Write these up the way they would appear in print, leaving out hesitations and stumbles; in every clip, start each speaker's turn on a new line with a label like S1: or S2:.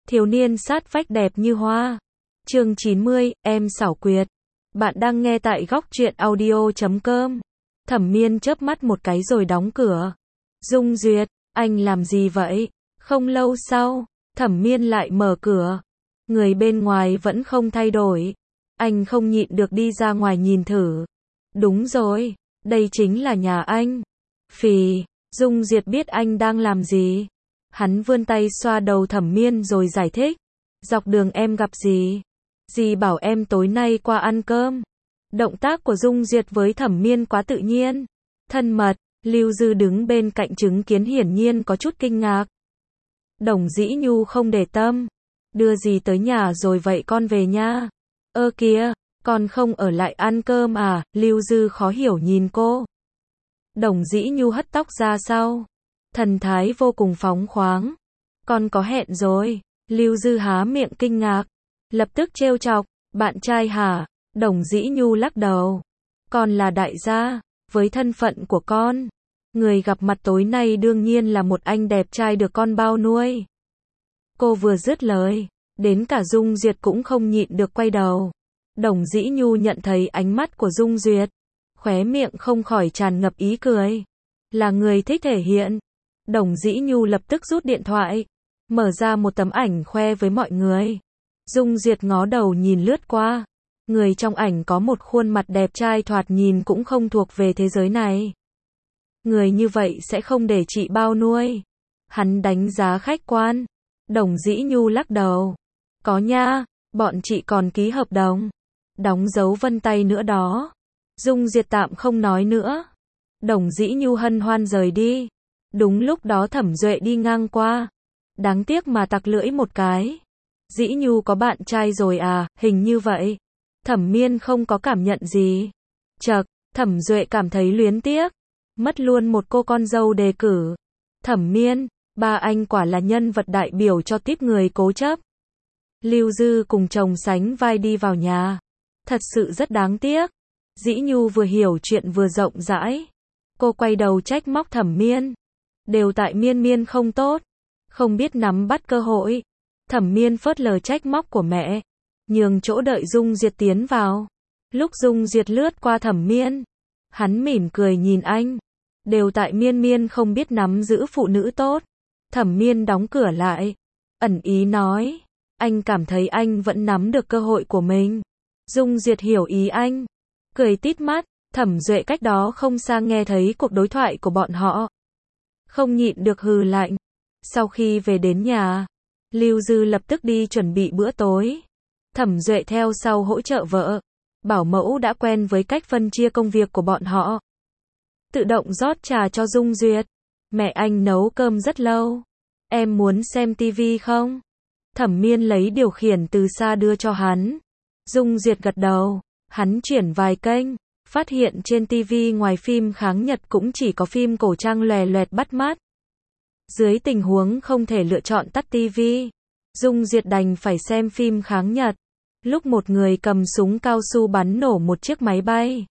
S1: Thiếu niên sát vách đẹp như hoa. Chương 90, em xảo quyệt. Bạn đang nghe tại góc truyện audio.com. Thẩm Miên chớp mắt một cái rồi đóng cửa. Dung Duyệt, anh làm gì vậy? Không lâu sau, Thẩm Miên lại mở cửa. Người bên ngoài vẫn không thay đổi. Anh không nhịn được đi ra ngoài nhìn thử. Đúng rồi, đây chính là nhà anh. Phì, Dung Duyệt biết anh đang làm gì. Hắn vươn tay xoa đầu Thẩm Miên rồi giải thích. Dọc đường em gặp gì? Dì bảo em tối nay qua ăn cơm. Động tác của Dung Duyệt với Thẩm Miên quá tự nhiên, thân mật. Lưu Dư đứng bên cạnh chứng kiến hiển nhiên có chút kinh ngạc. Đồng Dĩ Nhu không để tâm. Đưa dì tới nhà rồi vậy con về nha. Ơ kìa, con không ở lại ăn cơm à? Lưu Dư khó hiểu nhìn cô. Đồng Dĩ Nhu hất tóc ra sau. Thần thái vô cùng phóng khoáng. Con có hẹn rồi. Lưu Dư há miệng kinh ngạc. Lập tức trêu chọc. Bạn trai hả? Đồng Dĩ Nhu lắc đầu. Con là đại gia. Với thân phận của con, người gặp mặt tối nay đương nhiên là một anh đẹp trai được con bao nuôi. Cô vừa dứt lời, đến cả Dung Duyệt cũng không nhịn được quay đầu. Đồng Dĩ Nhu nhận thấy ánh mắt của Dung Duyệt, khóe miệng không khỏi tràn ngập ý cười. Là người thích thể hiện. Đồng Dĩ Nhu lập tức rút điện thoại, mở ra một tấm ảnh khoe với mọi người. Dung Duyệt ngó đầu nhìn lướt qua. Người trong ảnh có một khuôn mặt đẹp trai thoạt nhìn cũng không thuộc về thế giới này. Người như vậy sẽ không để chị bao nuôi. Hắn đánh giá khách quan. Đồng Dĩ Nhu lắc đầu. Có nha, bọn chị còn ký hợp đồng. Đóng dấu vân tay nữa đó. Dung Duyệt tạm không nói nữa. Đồng Dĩ Nhu hân hoan rời đi. Đúng lúc đó Thẩm Duệ đi ngang qua. Đáng tiếc mà tặc lưỡi một cái. Dĩ Nhu có bạn trai rồi à? Hình như vậy. Thẩm Miên không có cảm nhận gì. Chậc, Thẩm Duệ cảm thấy luyến tiếc. Mất luôn một cô con dâu đề cử. Thẩm Miên, ba anh quả là nhân vật đại biểu cho típ người cố chấp. Lưu Dư cùng chồng sánh vai đi vào nhà. Thật sự rất đáng tiếc. Dĩ Nhu vừa hiểu chuyện vừa rộng rãi. Cô quay đầu trách móc Thẩm Miên. Đều tại Miên Miên không tốt. Không biết nắm bắt cơ hội. Thẩm Miên phớt lờ trách móc của mẹ. Nhường chỗ đợi Dung Duyệt tiến vào. Lúc Dung Duyệt lướt qua Thẩm Miên, hắn mỉm cười nhìn anh. Đều tại Miên Miên không biết nắm giữ phụ nữ tốt. Thẩm Miên đóng cửa lại. Ẩn ý nói. Anh cảm thấy anh vẫn nắm được cơ hội của mình. Dung Duyệt hiểu ý anh. Cười tít mắt. Thẩm Duệ cách đó không xa nghe thấy cuộc đối thoại của bọn họ. Không nhịn được hừ lạnh. Sau khi về đến nhà, Lưu Dư lập tức đi chuẩn bị bữa tối. Thẩm Duệ theo sau hỗ trợ vợ. Bảo mẫu đã quen với cách phân chia công việc của bọn họ. Tự động rót trà cho Dung Duyệt. Mẹ anh nấu cơm rất lâu. Em muốn xem tivi không? Thẩm Miên lấy điều khiển từ xa đưa cho hắn. Dung Duyệt gật đầu. Hắn chuyển vài kênh. Phát hiện trên tivi ngoài phim kháng Nhật cũng chỉ có phim cổ trang lòe loẹt bắt mắt. Dưới tình huống không thể lựa chọn tắt tivi, Dung Duyệt đành phải xem phim kháng Nhật. Lúc một người cầm súng cao su bắn nổ một chiếc máy bay.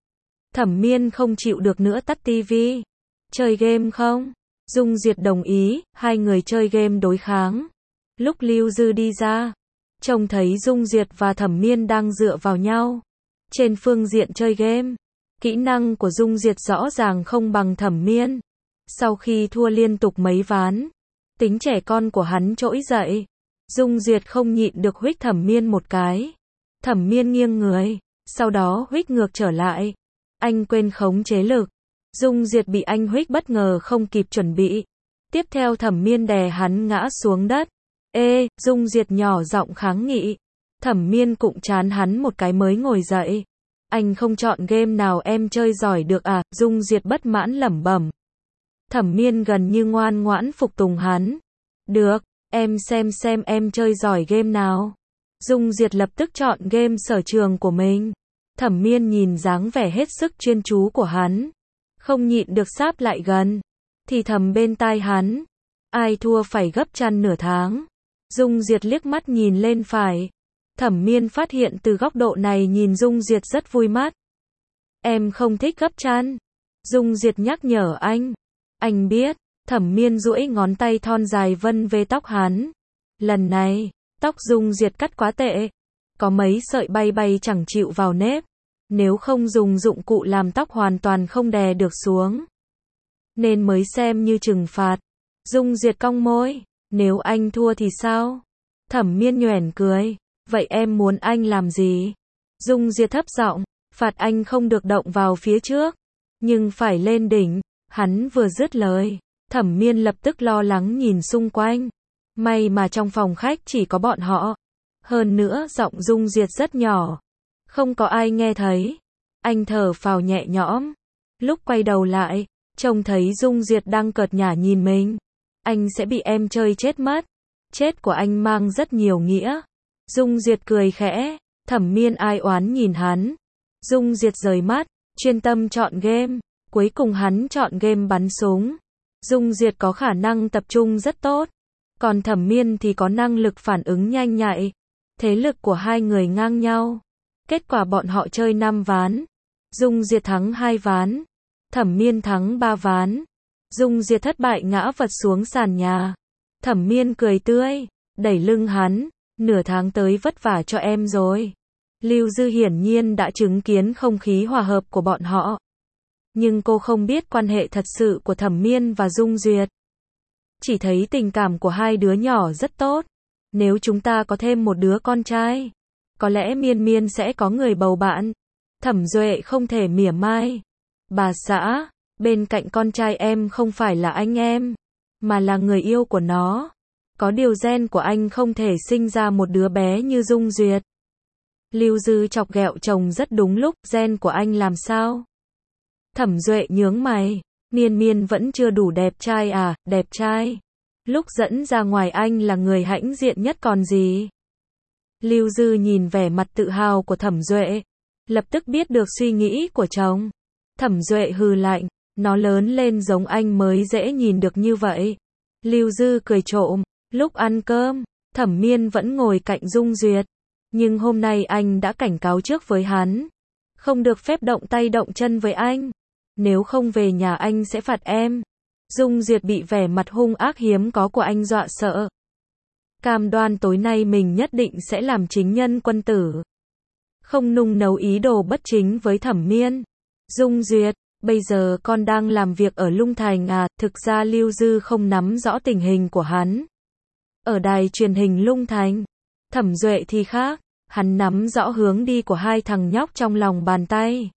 S1: Thẩm Miên không chịu được nữa tắt tivi. Chơi game không? Dung Duyệt đồng ý, hai người chơi game đối kháng. Lúc Lưu Dư đi ra, trông thấy Dung Duyệt và Thẩm Miên đang dựa vào nhau. Trên phương diện chơi game, kỹ năng của Dung Duyệt rõ ràng không bằng Thẩm Miên. Sau khi thua liên tục mấy ván, tính trẻ con của hắn trỗi dậy. Dung Duyệt không nhịn được huých Thẩm Miên một cái. Thẩm Miên nghiêng người, sau đó huých ngược trở lại. Anh quên khống chế lực. Dung Duyệt bị anh huých bất ngờ không kịp chuẩn bị. Tiếp theo Thẩm Miên đè hắn ngã xuống đất. Ê, Dung Duyệt nhỏ giọng kháng nghị. Thẩm Miên cụng chán hắn một cái mới ngồi dậy. Anh không chọn game nào em chơi giỏi được à? Dung Duyệt bất mãn lẩm bẩm. Thẩm Miên gần như ngoan ngoãn phục tùng hắn. Được, em xem em chơi giỏi game nào. Dung Duyệt lập tức chọn game sở trường của mình. Thẩm Miên nhìn dáng vẻ hết sức chuyên chú của hắn, không nhịn được sáp lại gần, thì thầm bên tai hắn. Ai thua phải gấp chăn nửa tháng. Dung Duyệt liếc mắt nhìn lên phải. Thẩm Miên phát hiện từ góc độ này nhìn Dung Duyệt rất vui mắt. Em không thích gấp chăn. Dung Duyệt nhắc nhở anh. Anh biết. Thẩm Miên duỗi ngón tay thon dài vân về tóc hắn. Lần này, tóc Dung Duyệt cắt quá tệ. Có mấy sợi bay bay chẳng chịu vào nếp. Nếu không dùng dụng cụ làm tóc hoàn toàn không đè được xuống. Nên mới xem như trừng phạt. Dung Duyệt cong môi. Nếu anh thua thì sao? Thẩm Miên nhoẻn cười. Vậy em muốn anh làm gì? Dung Duyệt thấp giọng. Phạt anh không được động vào phía trước. Nhưng phải lên đỉnh. Hắn vừa dứt lời. Thẩm Miên lập tức lo lắng nhìn xung quanh. May mà trong phòng khách chỉ có bọn họ. Hơn nữa giọng Dung Duyệt rất nhỏ. Không có ai nghe thấy. Anh thở phào nhẹ nhõm. Lúc quay đầu lại, trông thấy Dung Duyệt đang cợt nhả nhìn mình. Anh sẽ bị em chơi chết mất. Chết của anh mang rất nhiều nghĩa. Dung Duyệt cười khẽ. Thẩm Miên ai oán nhìn hắn. Dung Duyệt rời mắt, chuyên tâm chọn game. Cuối cùng hắn chọn game bắn súng. Dung Duyệt có khả năng tập trung rất tốt. Còn Thẩm Miên thì có năng lực phản ứng nhanh nhạy. Thế lực của hai người ngang nhau. Kết quả bọn họ chơi 5 ván. Dung Duyệt thắng 2 ván. Thẩm Miên thắng 3 ván. Dung Duyệt thất bại ngã vật xuống sàn nhà. Thẩm Miên cười tươi, đẩy lưng hắn. Nửa tháng tới vất vả cho em rồi. Lưu Dư hiển nhiên đã chứng kiến không khí hòa hợp của bọn họ. Nhưng cô không biết quan hệ thật sự của Thẩm Miên và Dung Duyệt. Chỉ thấy tình cảm của hai đứa nhỏ rất tốt. Nếu chúng ta có thêm một đứa con trai, có lẽ Miên Miên sẽ có người bầu bạn. Thẩm Duệ không thể mỉa mai. Bà xã, bên cạnh con trai em không phải là anh em, mà là người yêu của nó. Có điều gen của anh không thể sinh ra một đứa bé như Dung Duyệt. Lưu Dư chọc ghẹo chồng rất đúng lúc, gen của anh làm sao? Thẩm Duệ nhướng mày, Miên Miên vẫn chưa đủ đẹp trai à, đẹp trai. Lúc dẫn ra ngoài anh là người hãnh diện nhất còn gì. Lưu Dư nhìn vẻ mặt tự hào của Thẩm Duệ, lập tức biết được suy nghĩ của chồng. Thẩm Duệ hừ lạnh, nó lớn lên giống anh mới dễ nhìn được như vậy. Lưu Dư cười trộm, lúc ăn cơm, Thẩm Miên vẫn ngồi cạnh Dung Duyệt. Nhưng hôm nay anh đã cảnh cáo trước với hắn. Không được phép động tay động chân với anh. Nếu không về nhà anh sẽ phạt em. Dung Duyệt bị vẻ mặt hung ác hiếm có của anh dọa sợ. Cam đoan tối nay mình nhất định sẽ làm chính nhân quân tử. Không nung nấu ý đồ bất chính với Thẩm Miên. Dung Duyệt, bây giờ con đang làm việc ở Lung Thành à? Thực ra Lưu Dư không nắm rõ tình hình của hắn. Ở đài truyền hình Lung Thành, Thẩm Duệ thì khác. Hắn nắm rõ hướng đi của hai thằng nhóc trong lòng bàn tay.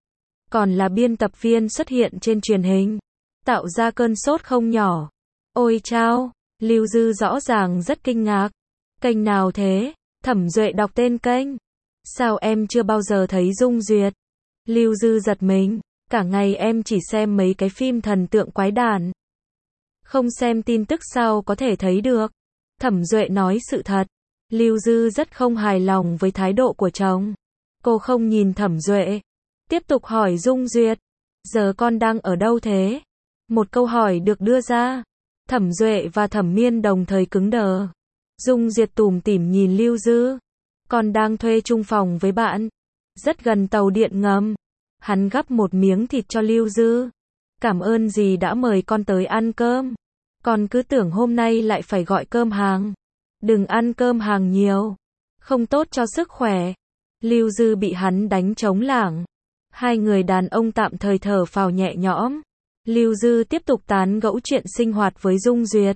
S1: Còn là biên tập viên xuất hiện trên truyền hình, tạo ra cơn sốt không nhỏ. Ôi chao, Lưu Dư rõ ràng rất kinh ngạc. Kênh nào thế? Thẩm Duệ đọc tên kênh. Sao em chưa bao giờ thấy Dung Duyệt? Lưu Dư giật mình, cả ngày em chỉ xem mấy cái phim thần tượng quái đản. Không xem tin tức sao có thể thấy được. Thẩm Duệ nói sự thật. Lưu Dư rất không hài lòng với thái độ của chồng. Cô không nhìn Thẩm Duệ. Tiếp tục hỏi Dung Duyệt. Giờ con đang ở đâu thế? Một câu hỏi được đưa ra. Thẩm Duệ và Thẩm Miên đồng thời cứng đờ. Dung Duyệt tủm tỉm nhìn Lưu Dư. Con đang thuê chung phòng với bạn. Rất gần tàu điện ngầm. Hắn gắp một miếng thịt cho Lưu Dư. Cảm ơn dì đã mời con tới ăn cơm. Con cứ tưởng hôm nay lại phải gọi cơm hàng. Đừng ăn cơm hàng nhiều. Không tốt cho sức khỏe. Lưu Dư bị hắn đánh trống lảng. Hai người đàn ông tạm thời thở phào nhẹ nhõm. Lưu Dư tiếp tục tán gẫu chuyện sinh hoạt với Dung Duyệt.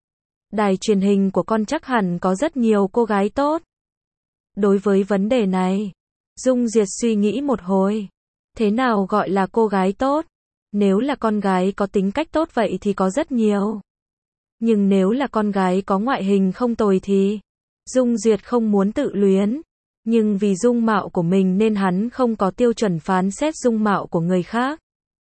S1: Đài truyền hình của con chắc hẳn có rất nhiều cô gái tốt. Đối với vấn đề này, Dung Duyệt suy nghĩ một hồi. Thế nào gọi là cô gái tốt? Nếu là con gái có tính cách tốt vậy thì có rất nhiều. Nhưng nếu là con gái có ngoại hình không tồi thì Dung Duyệt không muốn tự luyến. Nhưng vì dung mạo của mình nên hắn không có tiêu chuẩn phán xét dung mạo của người khác.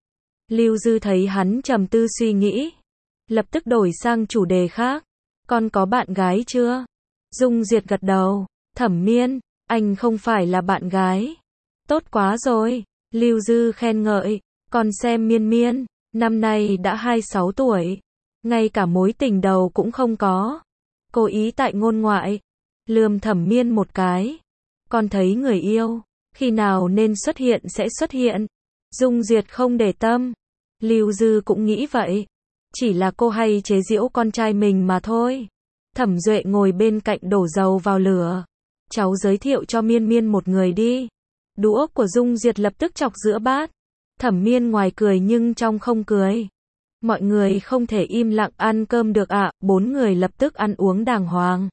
S1: Lưu Dư thấy hắn trầm tư suy nghĩ, lập tức đổi sang chủ đề khác. Con có bạn gái chưa? Dung Duyệt gật đầu. Thẩm Miên, anh không phải là bạn gái. Tốt quá rồi. Lưu Dư khen ngợi. Con xem Miên Miên, năm nay đã 26 tuổi. Ngay cả mối tình đầu cũng không có. Cố ý tại ngôn ngoại. Lườm Thẩm Miên một cái. Con thấy người yêu, khi nào nên xuất hiện sẽ xuất hiện. Dung Duyệt không để tâm. Lưu Dư cũng nghĩ vậy. Chỉ là cô hay chế giễu con trai mình mà thôi. Thẩm Duệ ngồi bên cạnh đổ dầu vào lửa. Cháu giới thiệu cho Miên Miên một người đi. Đũa của Dung Duyệt lập tức chọc giữa bát. Thẩm Miên ngoài cười nhưng trong không cười. Mọi người không thể im lặng ăn cơm được ạ, 4 người lập tức ăn uống đàng hoàng.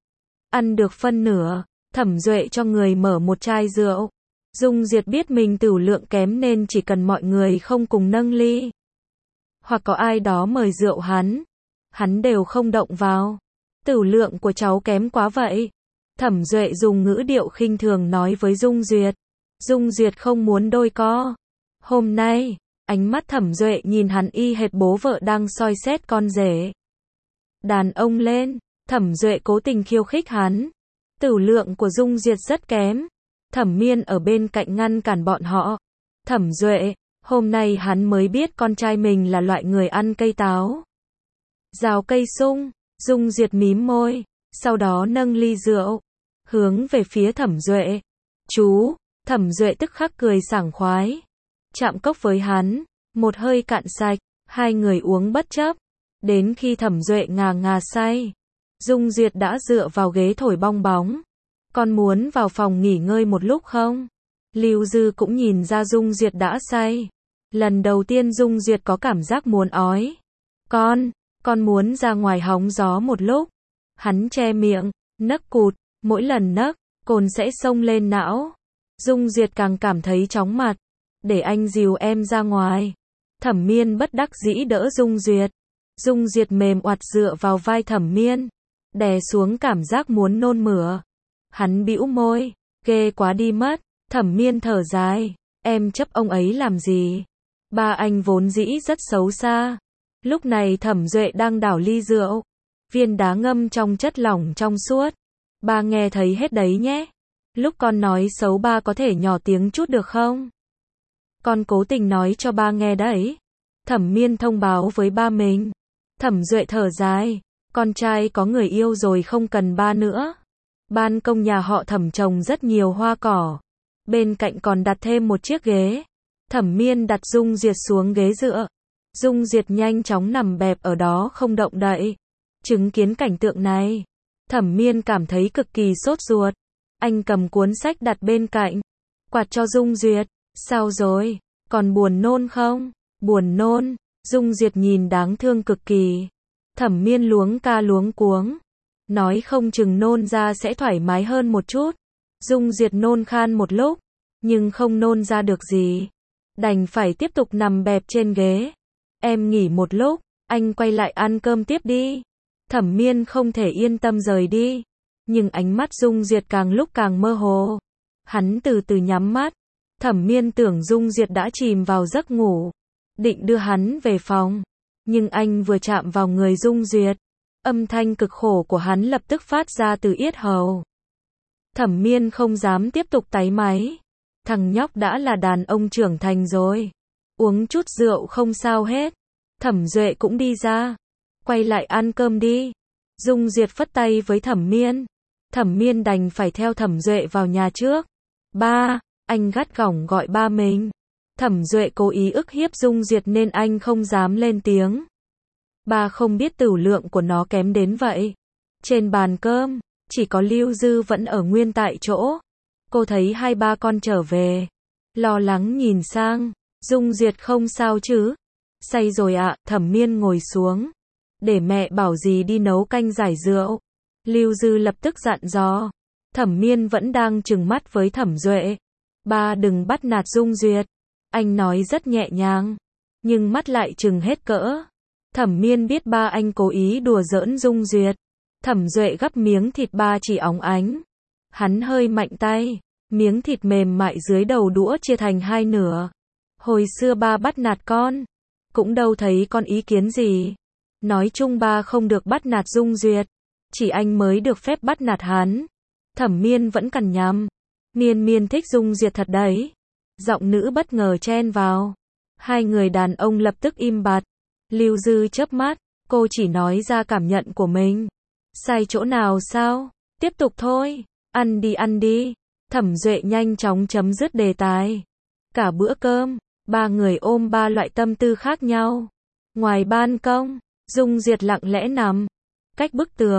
S1: Ăn được phân nửa, Thẩm Duệ cho người mở một chai rượu. Dung Duyệt biết mình tửu lượng kém nên chỉ cần mọi người không cùng nâng ly, hoặc có ai đó mời rượu hắn đều không động vào. Tửu lượng của cháu kém quá vậy. Thẩm Duệ dùng ngữ điệu khinh thường nói với Dung Duyệt. Dung Duyệt không muốn đôi co. Hôm nay, ánh mắt Thẩm Duệ nhìn hắn y hệt bố vợ đang soi xét con rể. Đàn ông lên, Thẩm Duệ cố tình khiêu khích hắn. Tửu lượng của Dung Duyệt rất kém. Thẩm Miên ở bên cạnh ngăn cản bọn họ. Thẩm Duệ, hôm nay hắn mới biết con trai mình là loại người ăn cây táo, rào cây sung. Dung Duyệt mím môi, sau đó nâng ly rượu, hướng về phía Thẩm Duệ. Chú, Thẩm Duệ tức khắc cười sảng khoái. Chạm cốc với hắn, một hơi cạn sạch, hai người uống bất chấp. Đến khi Thẩm Duệ ngà ngà say, Dung Duyệt đã dựa vào ghế thổi bong bóng. Con muốn vào phòng nghỉ ngơi một lúc không? Lưu Dư cũng nhìn ra Dung Duyệt đã say. Lần đầu tiên Dung Duyệt có cảm giác muốn ói. Con muốn ra ngoài hóng gió một lúc. Hắn che miệng, nấc cụt, mỗi lần nấc, cồn sẽ xông lên não. Dung Duyệt càng cảm thấy chóng mặt. Để anh dìu em ra ngoài. Thẩm Miên bất đắc dĩ đỡ Dung Duyệt. Dung Duyệt mềm oặt dựa vào vai Thẩm Miên, đè xuống cảm giác muốn nôn mửa. Hắn bĩu môi, ghê quá đi mất. Thẩm Miên thở dài, em chấp ông ấy làm gì? Ba anh vốn dĩ rất xấu xa. Lúc này Thẩm Duệ đang đảo ly rượu, viên đá ngâm trong chất lỏng trong suốt. Ba nghe thấy hết đấy nhé. Lúc con nói xấu ba có thể nhỏ tiếng chút được không? Con cố tình nói cho ba nghe đấy. Thẩm Miên thông báo với ba mình. Thẩm Duệ thở dài, con trai có người yêu rồi không cần ba nữa. Ban công nhà họ Thẩm trồng rất nhiều hoa cỏ. Bên cạnh còn đặt thêm một chiếc ghế. Thẩm Miên đặt Dung Duyệt xuống ghế dựa. Dung Duyệt nhanh chóng nằm bẹp ở đó không động đậy. Chứng kiến cảnh tượng này, Thẩm Miên cảm thấy cực kỳ sốt ruột. Anh cầm cuốn sách đặt bên cạnh, quạt cho Dung Duyệt. Sao rồi? Còn buồn nôn không? Buồn nôn. Dung Duyệt nhìn đáng thương cực kỳ. Thẩm Miên luống ca luống cuống. Nói không chừng nôn ra sẽ thoải mái hơn một chút. Dung Duyệt nôn khan một lúc, nhưng không nôn ra được gì. Đành phải tiếp tục nằm bẹp trên ghế. Em nghỉ một lúc, anh quay lại ăn cơm tiếp đi. Thẩm Miên không thể yên tâm rời đi. Nhưng ánh mắt Dung Duyệt càng lúc càng mơ hồ. Hắn từ từ nhắm mắt. Thẩm Miên tưởng Dung Duyệt đã chìm vào giấc ngủ, định đưa hắn về phòng. Nhưng anh vừa chạm vào người Dung Duyệt, âm thanh cực khổ của hắn lập tức phát ra từ yết hầu. Thẩm Miên không dám tiếp tục táy máy. Thằng nhóc đã là đàn ông trưởng thành rồi. Uống chút rượu không sao hết. Thẩm Duệ cũng đi ra. Quay lại ăn cơm đi. Dung Duyệt phất tay với Thẩm Miên. Thẩm Miên đành phải theo Thẩm Duệ vào nhà trước. Ba, anh gắt gỏng gọi ba mình. Thẩm Duệ cố ý ức hiếp Dung Duyệt nên anh không dám lên tiếng. Ba không biết tửu lượng của nó kém đến vậy. Trên bàn cơm, chỉ có Lưu Dư vẫn ở nguyên tại chỗ. Cô thấy hai ba con trở về, lo lắng nhìn sang. Dung Duyệt không sao chứ? Say rồi ạ. Thẩm Miên ngồi xuống. Để mẹ bảo dì đi nấu canh giải rượu. Lưu Dư lập tức dặn dò. Thẩm Miên vẫn đang trừng mắt với Thẩm Duệ. Ba đừng bắt nạt Dung Duyệt. Anh nói rất nhẹ nhàng, nhưng mắt lại trừng hết cỡ. Thẩm Miên biết ba anh cố ý đùa giỡn Dung Duyệt. Thẩm Duệ gắp miếng thịt ba chỉ óng ánh. Hắn hơi mạnh tay, miếng thịt mềm mại dưới đầu đũa chia thành hai nửa. Hồi xưa ba bắt nạt con, cũng đâu thấy con ý kiến gì. Nói chung ba không được bắt nạt Dung Duyệt, chỉ anh mới được phép bắt nạt hắn. Thẩm Miên vẫn cằn nhằn. Miên Miên thích Dung Duyệt thật đấy. Giọng nữ bất ngờ chen vào. Hai người đàn ông lập tức im bặt. Lưu Dư chớp mắt, cô chỉ nói ra cảm nhận của mình. Sai chỗ nào sao? Tiếp tục thôi. Ăn đi ăn đi. Thẩm Duệ nhanh chóng chấm dứt đề tài. Cả bữa cơm, ba người ôm ba loại tâm tư khác nhau. Ngoài ban công, Dung Duyệt lặng lẽ nằm cách bức tường.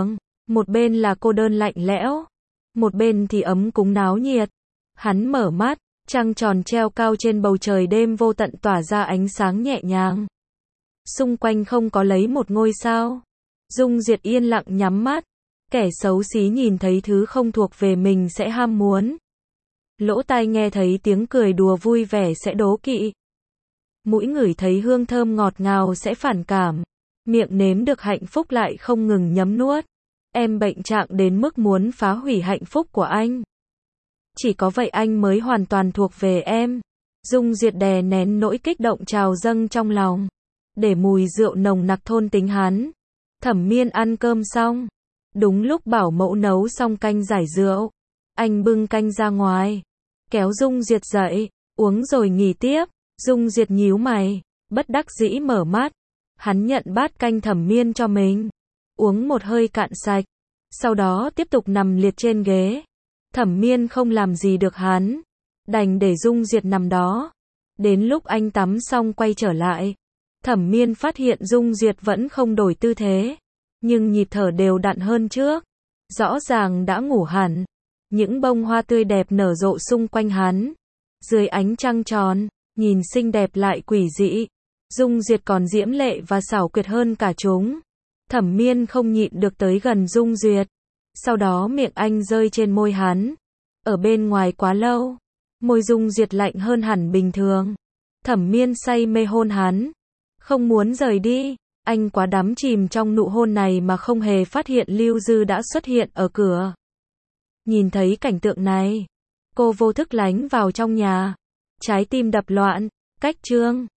S1: Một bên là cô đơn lạnh lẽo, một bên thì ấm cúng náo nhiệt. Hắn mở mắt, trăng tròn treo cao trên bầu trời đêm vô tận tỏa ra ánh sáng nhẹ nhàng. Xung quanh không có lấy một ngôi sao. Dung Diệt yên lặng nhắm mắt. Kẻ xấu xí nhìn thấy thứ không thuộc về mình sẽ ham muốn. Lỗ tai nghe thấy tiếng cười đùa vui vẻ sẽ đố kỵ. Mũi ngửi thấy hương thơm ngọt ngào sẽ phản cảm. Miệng nếm được hạnh phúc lại không ngừng nhấm nuốt. Em bệnh trạng đến mức muốn phá hủy hạnh phúc của anh. Chỉ có vậy anh mới hoàn toàn thuộc về em. Dung Diệt đè nén nỗi kích động trào dâng trong lòng. Để mùi rượu nồng nặc thôn tính hắn. Thẩm Miên ăn cơm xong. Đúng lúc bảo mẫu nấu xong canh giải rượu. Anh bưng canh ra ngoài. Kéo Dung Diệt dậy. Uống rồi nghỉ tiếp. Dung Diệt nhíu mày. Bất đắc dĩ mở mắt. Hắn nhận bát canh Thẩm Miên cho mình. Uống một hơi cạn sạch. Sau đó tiếp tục nằm liệt trên ghế. Thẩm Miên không làm gì được hắn. Đành để Dung Diệt nằm đó. Đến lúc anh tắm xong quay trở lại. Thẩm Miên phát hiện Dung Diệt vẫn không đổi tư thế. Nhưng nhịp thở đều đặn hơn trước. Rõ ràng đã ngủ hẳn. Những bông hoa tươi đẹp nở rộ xung quanh hắn. Dưới ánh trăng tròn, nhìn xinh đẹp lại quỷ dị. Dung Diệt còn diễm lệ và xảo quyệt hơn cả chúng. Thẩm Miên không nhịn được tới gần Dung Diệt. Sau đó miệng anh rơi trên môi hắn. Ở bên ngoài quá lâu. Môi Dung Diệt lạnh hơn hẳn bình thường. Thẩm Miên say mê hôn hắn. Không muốn rời đi. Anh quá đắm chìm trong nụ hôn này mà không hề phát hiện Lưu Dư đã xuất hiện ở cửa. Nhìn thấy cảnh tượng này. Cô vô thức lánh vào trong nhà. Trái tim đập loạn. Cách chương